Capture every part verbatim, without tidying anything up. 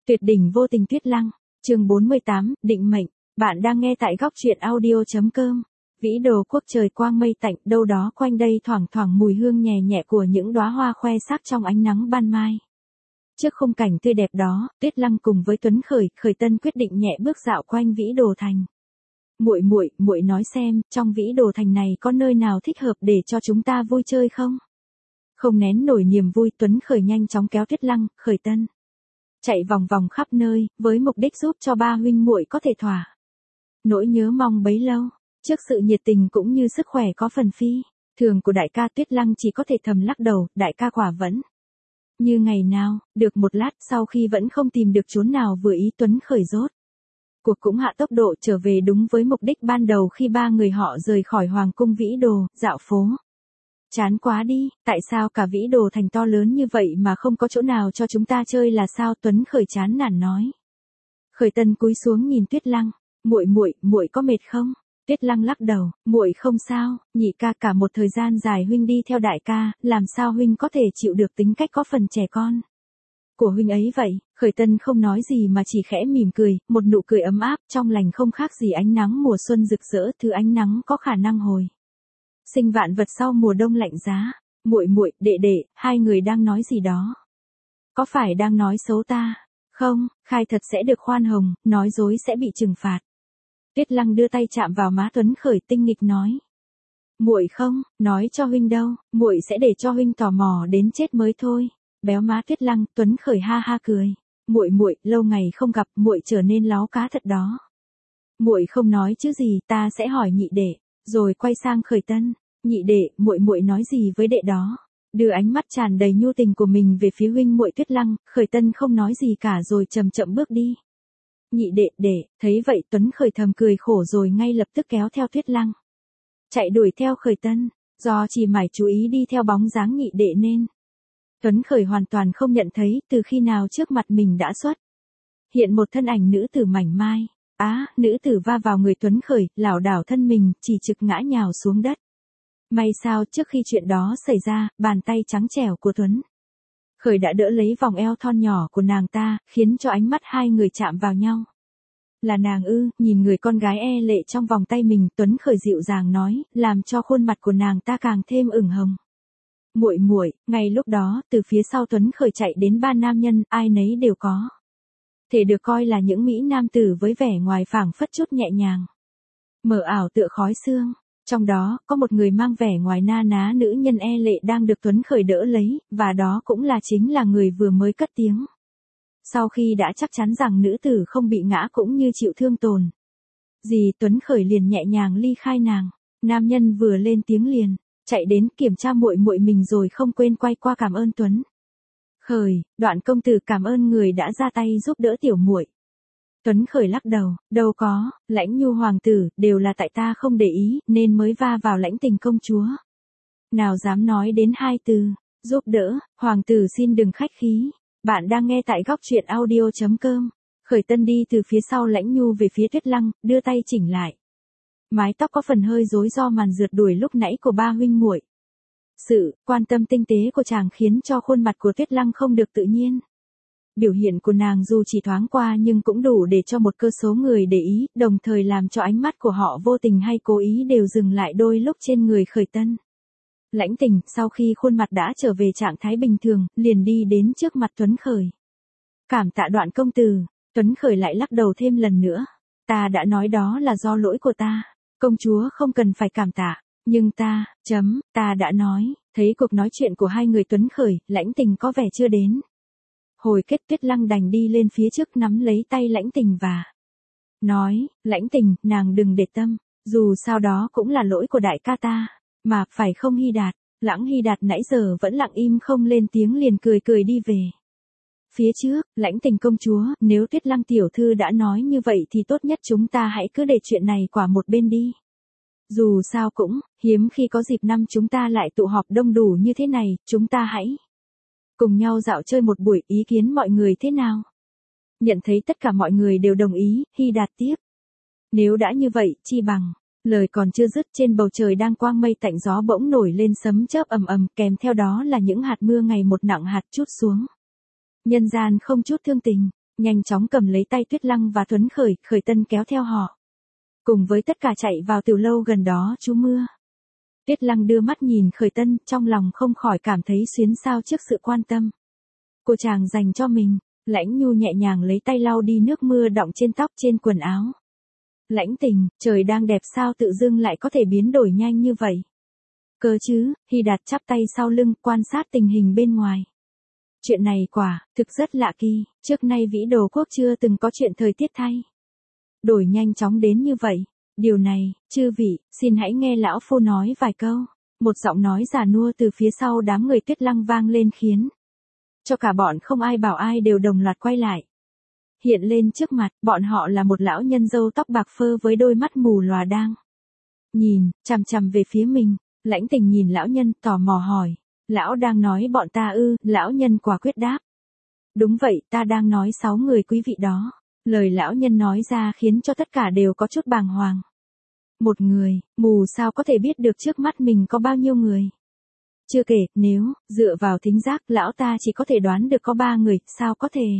Tuyệt đỉnh vô tình Tuyết Lăng, chương bốn mươi tám, định mệnh, bạn đang nghe tại góc truyện audio.com. Vĩ đồ quốc trời quang mây tạnh, đâu đó quanh đây thoảng thoảng mùi hương nhẹ nhẹ của những đóa hoa khoe sắc trong ánh nắng ban mai. Trước khung cảnh tươi đẹp đó, Tuyết Lăng cùng với Tuấn Khởi, Khởi Tân quyết định nhẹ bước dạo quanh Vĩ Đồ Thành. Muội muội, muội nói xem, trong Vĩ Đồ Thành này có nơi nào thích hợp để cho chúng ta vui chơi không? Không nén nổi niềm vui, Tuấn Khởi nhanh chóng kéo Tuyết Lăng, Khởi Tân chạy vòng vòng khắp nơi, với mục đích giúp cho ba huynh muội có thể thỏa nỗi nhớ mong bấy lâu. Trước sự nhiệt tình cũng như sức khỏe có phần phi thường của đại ca, Tuyết Lăng chỉ có thể thầm lắc đầu, đại ca quả vẫn như ngày nào. Được một lát sau khi vẫn không tìm được chốn nào vừa ý, Tuấn Khởi rốt cuộc cũng hạ tốc độ trở về đúng với mục đích ban đầu khi ba người họ rời khỏi Hoàng cung Vĩ Đồ, dạo phố. Chán quá đi, tại sao cả Vĩ Đồ Thành to lớn như vậy mà không có chỗ nào cho chúng ta chơi là sao? Tuấn Khởi chán nản nói. Khởi Tân cúi xuống nhìn Tuyết Lăng, muội muội, muội có mệt không? Tuyết Lăng lắc đầu, muội không sao, nhị ca, cả một thời gian dài huynh đi theo đại ca, làm sao huynh có thể chịu được tính cách có phần trẻ con của huynh ấy vậy? Khởi Tân không nói gì mà chỉ khẽ mỉm cười, một nụ cười ấm áp, trong lành không khác gì ánh nắng mùa xuân rực rỡ, thứ ánh nắng có khả năng hồi sinh vạn vật sau mùa đông lạnh giá. Muội muội, đệ đệ, hai người đang nói gì đó? Có phải đang nói xấu ta? Không, khai thật sẽ được khoan hồng, nói dối sẽ bị trừng phạt. Tuyết Lăng đưa tay chạm vào má Tuấn Khởi, tinh nghịch nói. Muội không, nói cho huynh đâu, muội sẽ để cho huynh tò mò đến chết mới thôi. Béo má Tuyết Lăng, Tuấn Khởi ha ha cười. Muội muội, lâu ngày không gặp, muội trở nên láo cá thật đó. Muội không nói chứ gì, ta sẽ hỏi nhị đệ. Rồi quay sang Khởi Tân, nhị đệ, muội muội nói gì với đệ đó? Đưa ánh mắt tràn đầy nhu tình của mình về phía huynh muội Tuyết Lăng, Khởi Tân không nói gì cả rồi chậm chậm bước đi. Nhị đệ, đệ, thấy vậy Tuấn Khởi thầm cười khổ rồi ngay lập tức kéo theo Tuyết Lăng chạy đuổi theo Khởi Tân, do chỉ mải chú ý đi theo bóng dáng nhị đệ nên Tuấn Khởi hoàn toàn không nhận thấy từ khi nào trước mặt mình đã xuất hiện một thân ảnh nữ tử mảnh mai. Á, à, nữ tử va vào người Tuấn Khởi, lảo đảo thân mình, chỉ trực ngã nhào xuống đất. May sao trước khi chuyện đó xảy ra, bàn tay trắng trẻo của Tuấn Khởi đã đỡ lấy vòng eo thon nhỏ của nàng ta, khiến cho ánh mắt hai người chạm vào nhau. Là nàng ư? Nhìn người con gái e lệ trong vòng tay mình, Tuấn Khởi dịu dàng nói, làm cho khuôn mặt của nàng ta càng thêm ửng hồng. Muội muội, ngay lúc đó, từ phía sau Tuấn Khởi chạy đến ba nam nhân, ai nấy đều có thể được coi là những mỹ nam tử với vẻ ngoài phảng phất chút nhẹ nhàng, mờ ảo tựa khói sương. Trong đó, có một người mang vẻ ngoài na ná nữ nhân e lệ đang được Tuấn Khởi đỡ lấy, và đó cũng là chính là người vừa mới cất tiếng. Sau khi đã chắc chắn rằng nữ tử không bị ngã cũng như chịu thương tổn gì, Tuấn Khởi liền nhẹ nhàng ly khai nàng. Nam nhân vừa lên tiếng liền chạy đến kiểm tra muội muội mình rồi không quên quay qua cảm ơn Tuấn Khởi, Đoạn công tử cảm ơn người đã ra tay giúp đỡ tiểu muội. Tuấn Khởi lắc đầu, đâu có, Lãnh Nhu hoàng tử, đều là tại ta không để ý, nên mới va vào Lãnh Tình công chúa. Nào dám nói đến hai từ, giúp đỡ, hoàng tử xin đừng khách khí. Bạn đang nghe tại góc truyện audio.com. Khởi Tân đi từ phía sau Lãnh Nhu về phía Tuyết Lăng, đưa tay chỉnh lại mái tóc có phần hơi rối do màn rượt đuổi lúc nãy của ba huynh muội. Sự quan tâm tinh tế của chàng khiến cho khuôn mặt của Tuyết Lăng không được tự nhiên. Biểu hiện của nàng dù chỉ thoáng qua nhưng cũng đủ để cho một cơ số người để ý, đồng thời làm cho ánh mắt của họ vô tình hay cố ý đều dừng lại đôi lúc trên người Khởi Tân. Lãnh Tình, sau khi khuôn mặt đã trở về trạng thái bình thường, liền đi đến trước mặt Tuấn Khởi. Cảm tạ Đoạn công tử. Tuấn Khởi lại lắc đầu thêm lần nữa. Ta đã nói đó là do lỗi của ta. Công chúa không cần phải cảm tạ. Nhưng ta, chấm, ta đã nói. Thấy cuộc nói chuyện của hai người Tuấn Khởi, Lãnh Tình có vẻ chưa đến hồi kết, Tuyết Lăng đành đi lên phía trước nắm lấy tay Lãnh Tình và nói, Lãnh Tình, nàng đừng để tâm, dù sao đó cũng là lỗi của đại ca ta, mà, phải không Hy Đạt? Lãng Hy Đạt nãy giờ vẫn lặng im không lên tiếng liền cười cười đi về phía trước. Lãnh Tình công chúa, nếu Tuyết Lăng tiểu thư đã nói như vậy thì tốt nhất chúng ta hãy cứ để chuyện này qua một bên đi. Dù sao cũng, hiếm khi có dịp năm chúng ta lại tụ họp đông đủ như thế này, chúng ta hãy cùng nhau dạo chơi một buổi, ý kiến mọi người thế nào? Nhận thấy tất cả mọi người đều đồng ý, Hy Đạt tiếp. Nếu đã như vậy, chi bằng. Lời còn chưa dứt, trên bầu trời đang quang mây tạnh gió bỗng nổi lên sấm chớp ầm ầm, kèm theo đó là những hạt mưa ngày một nặng hạt chút xuống. Nhân gian không chút thương tình, nhanh chóng cầm lấy tay Tuyết Lăng và Tuấn Khởi, Khởi Tân kéo theo họ. Cùng với tất cả chạy vào tiểu lâu gần đó trú mưa. Tuyết Lăng đưa mắt nhìn Khởi Tân, trong lòng không khỏi cảm thấy xuyến xao trước sự quan tâm của chàng dành cho mình. Lãnh Nhu nhẹ nhàng lấy tay lau đi nước mưa đọng trên tóc trên quần áo. Lãnh Tình, trời đang đẹp sao tự dưng lại có thể biến đổi nhanh như vậy? Cơ chứ, Hy Đạt chắp tay sau lưng, quan sát tình hình bên ngoài. Chuyện này quả, thực rất lạ kỳ, trước nay Vĩ Đồ Quốc chưa từng có chuyện thời tiết thay đổi nhanh chóng đến như vậy. Điều này, chư vị, xin hãy nghe lão phu nói vài câu. Một giọng nói già nua từ phía sau đám người Tuyết Lăng vang lên khiến cho cả bọn không ai bảo ai đều đồng loạt quay lại. Hiện lên trước mặt, bọn họ là một lão nhân râu tóc bạc phơ với đôi mắt mù lòa đang nhìn, chằm chằm về phía mình. Lãnh Tình nhìn lão nhân, tò mò hỏi. Lão đang nói bọn ta ư? Lão nhân quả quyết đáp. Đúng vậy, ta đang nói sáu người quý vị đó. Lời lão nhân nói ra khiến cho tất cả đều có chút bàng hoàng. Một người, mù sao có thể biết được trước mắt mình có bao nhiêu người? Chưa kể, nếu, dựa vào thính giác, lão ta chỉ có thể đoán được có ba người, sao có thể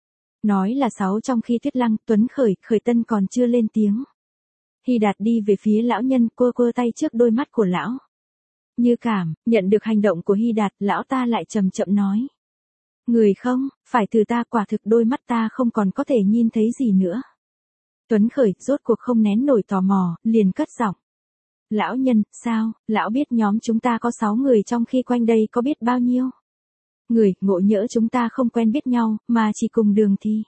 nói là sáu trong khi Tuyết Lăng, Tuấn Khởi, Khởi Tân còn chưa lên tiếng. Hy Đạt đi về phía lão nhân, quơ quơ tay trước đôi mắt của lão. Như cảm, nhận được hành động của Hy Đạt, lão ta lại chậm chậm nói. Người không, phải từ ta, quả thực đôi mắt ta không còn có thể nhìn thấy gì nữa. Tuấn Khởi rốt cuộc không nén nổi tò mò, liền cất giọng. Lão nhân, sao, lão biết nhóm chúng ta có sáu người trong khi quanh đây có biết bao nhiêu người, ngộ nhỡ chúng ta không quen biết nhau, mà chỉ cùng đường thì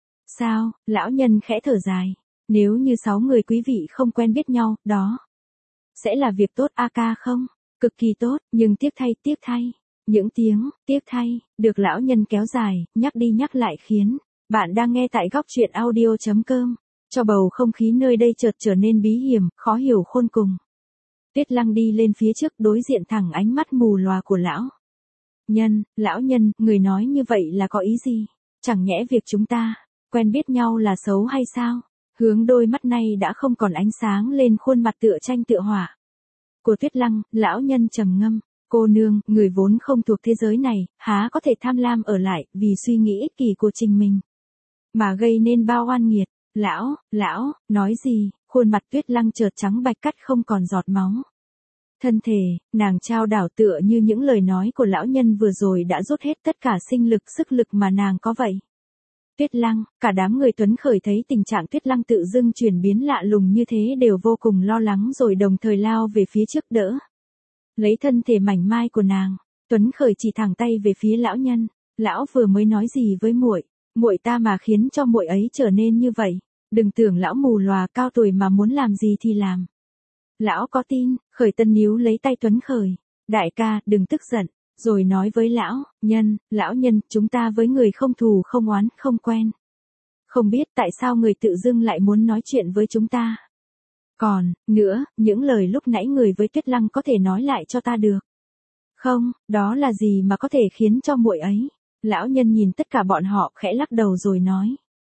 sao? Lão nhân khẽ thở dài. Nếu như sáu người quý vị không quen biết nhau, đó sẽ là việc tốt a ca không? Cực kỳ tốt, nhưng tiếc thay, tiếc thay. Những tiếng, tiếc thay, được lão nhân kéo dài, nhắc đi nhắc lại khiến bạn đang nghe tại góc truyện audio.com, cho bầu không khí nơi đây chợt trở nên bí hiểm, khó hiểu khôn cùng. Tuyết Lăng đi lên phía trước đối diện thẳng ánh mắt mù lòa của lão nhân. Lão nhân, người nói như vậy là có ý gì? Chẳng nhẽ việc chúng ta quen biết nhau là xấu hay sao? Hướng đôi mắt này đã không còn ánh sáng lên khuôn mặt tựa tranh tựa họa của Tuyết Lăng, lão nhân trầm ngâm. Cô nương, người vốn không thuộc thế giới này, há có thể tham lam ở lại, vì suy nghĩ ích kỷ của chính mình mà gây nên bao oan nghiệt. Lão, lão, nói gì? Khuôn mặt Tuyết Lăng chợt trắng bạch cắt không còn giọt máu. Thân thể, nàng trao đảo tựa như những lời nói của lão nhân vừa rồi đã rút hết tất cả sinh lực sức lực mà nàng có vậy. Tuyết Lăng, cả đám người Tuấn Khởi thấy tình trạng Tuyết Lăng tự dưng chuyển biến lạ lùng như thế đều vô cùng lo lắng rồi đồng thời lao về phía trước đỡ lấy thân thể mảnh mai của nàng. Tuấn Khởi chỉ thẳng tay về phía lão nhân. Lão vừa mới nói gì với muội? Muội ta mà khiến cho muội ấy trở nên như vậy. Đừng tưởng lão mù lòa cao tuổi mà muốn làm gì thì làm. Lão có tin? Khởi Tân níu lấy tay Tuấn Khởi. Đại ca, đừng tức giận. Rồi nói với lão nhân, lão nhân, chúng ta với người không thù không oán, không quen. Không biết tại sao người tự dưng lại muốn nói chuyện với chúng ta. Còn, nữa, những lời lúc nãy người với Tuyết Lăng có thể nói lại cho ta được không? Đó là gì mà có thể khiến cho muội ấy? Lão nhân nhìn tất cả bọn họ khẽ lắc đầu rồi nói.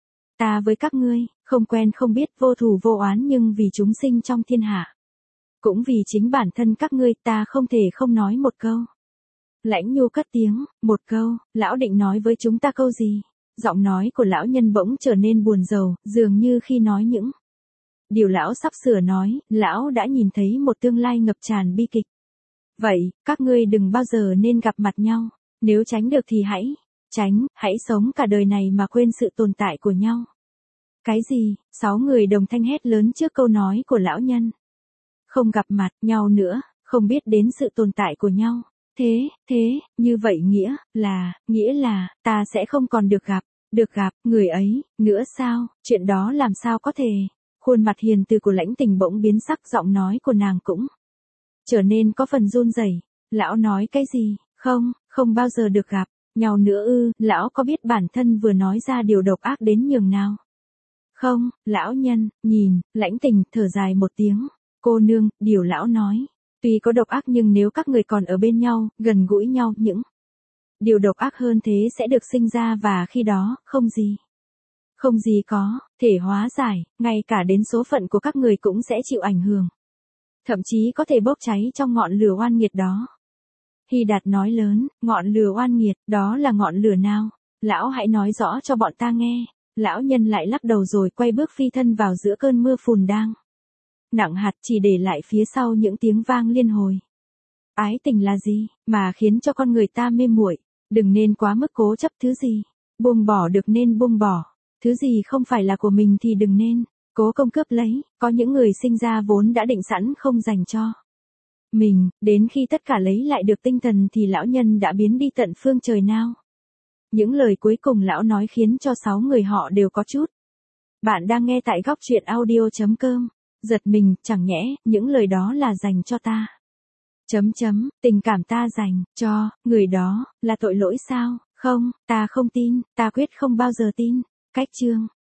Ta với các ngươi, không quen không biết, vô thù vô oán, nhưng vì chúng sinh trong thiên hạ. Cũng vì chính bản thân các ngươi, ta không thể không nói một câu. Lãnh Nhu cất tiếng, một câu, lão định nói với chúng ta câu gì? Giọng nói của lão nhân bỗng trở nên buồn rầu, dường như khi nói những điều lão sắp sửa nói, lão đã nhìn thấy một tương lai ngập tràn bi kịch. Vậy, các ngươi đừng bao giờ nên gặp mặt nhau, nếu tránh được thì hãy tránh, hãy sống cả đời này mà quên sự tồn tại của nhau. Cái gì? Sáu người đồng thanh hét lớn trước câu nói của lão nhân. Không gặp mặt nhau nữa, không biết đến sự tồn tại của nhau. Thế, thế, như vậy nghĩa là, nghĩa là, ta sẽ không còn được gặp, được gặp, người ấy, nữa sao? Chuyện đó làm sao có thể? Khuôn mặt hiền từ của Lãnh Tình bỗng biến sắc, giọng nói của nàng cũng trở nên có phần run rẩy. Lão nói cái gì? Không, không bao giờ được gặp nhau nữa ư? Lão có biết bản thân vừa nói ra điều độc ác đến nhường nào? Không, lão nhân, nhìn, Lãnh Tình thở dài một tiếng. Cô nương, điều lão nói tuy có độc ác nhưng nếu các người còn ở bên nhau, gần gũi nhau, những điều độc ác hơn thế sẽ được sinh ra và khi đó, không gì. Không gì có, thể hóa giải, ngay cả đến số phận của các người cũng sẽ chịu ảnh hưởng. Thậm chí có thể bốc cháy trong ngọn lửa oan nghiệt đó. Hy Đạt nói lớn, ngọn lửa oan nghiệt, đó là ngọn lửa nào? Lão hãy nói rõ cho bọn ta nghe. Lão nhân lại lắc đầu rồi quay bước phi thân vào giữa cơn mưa phùn đang nặng hạt, chỉ để lại phía sau những tiếng vang liên hồi. Ái tình là gì, mà khiến cho con người ta mê muội? Đừng nên quá mức cố chấp thứ gì. Buông bỏ được nên buông bỏ. Thứ gì không phải là của mình thì đừng nên cố công cướp lấy. Có những người sinh ra vốn đã định sẵn không dành cho mình, đến khi tất cả lấy lại được tinh thần thì lão nhân đã biến đi tận phương trời nào. Những lời cuối cùng lão nói khiến cho sáu người họ đều có chút. Bạn đang nghe tại góc truyện audio.com. Giật mình, chẳng nhẽ, những lời đó là dành cho ta. Chấm chấm, tình cảm ta dành cho người đó là tội lỗi sao? Không, ta không tin, ta quyết không bao giờ tin. Cách chương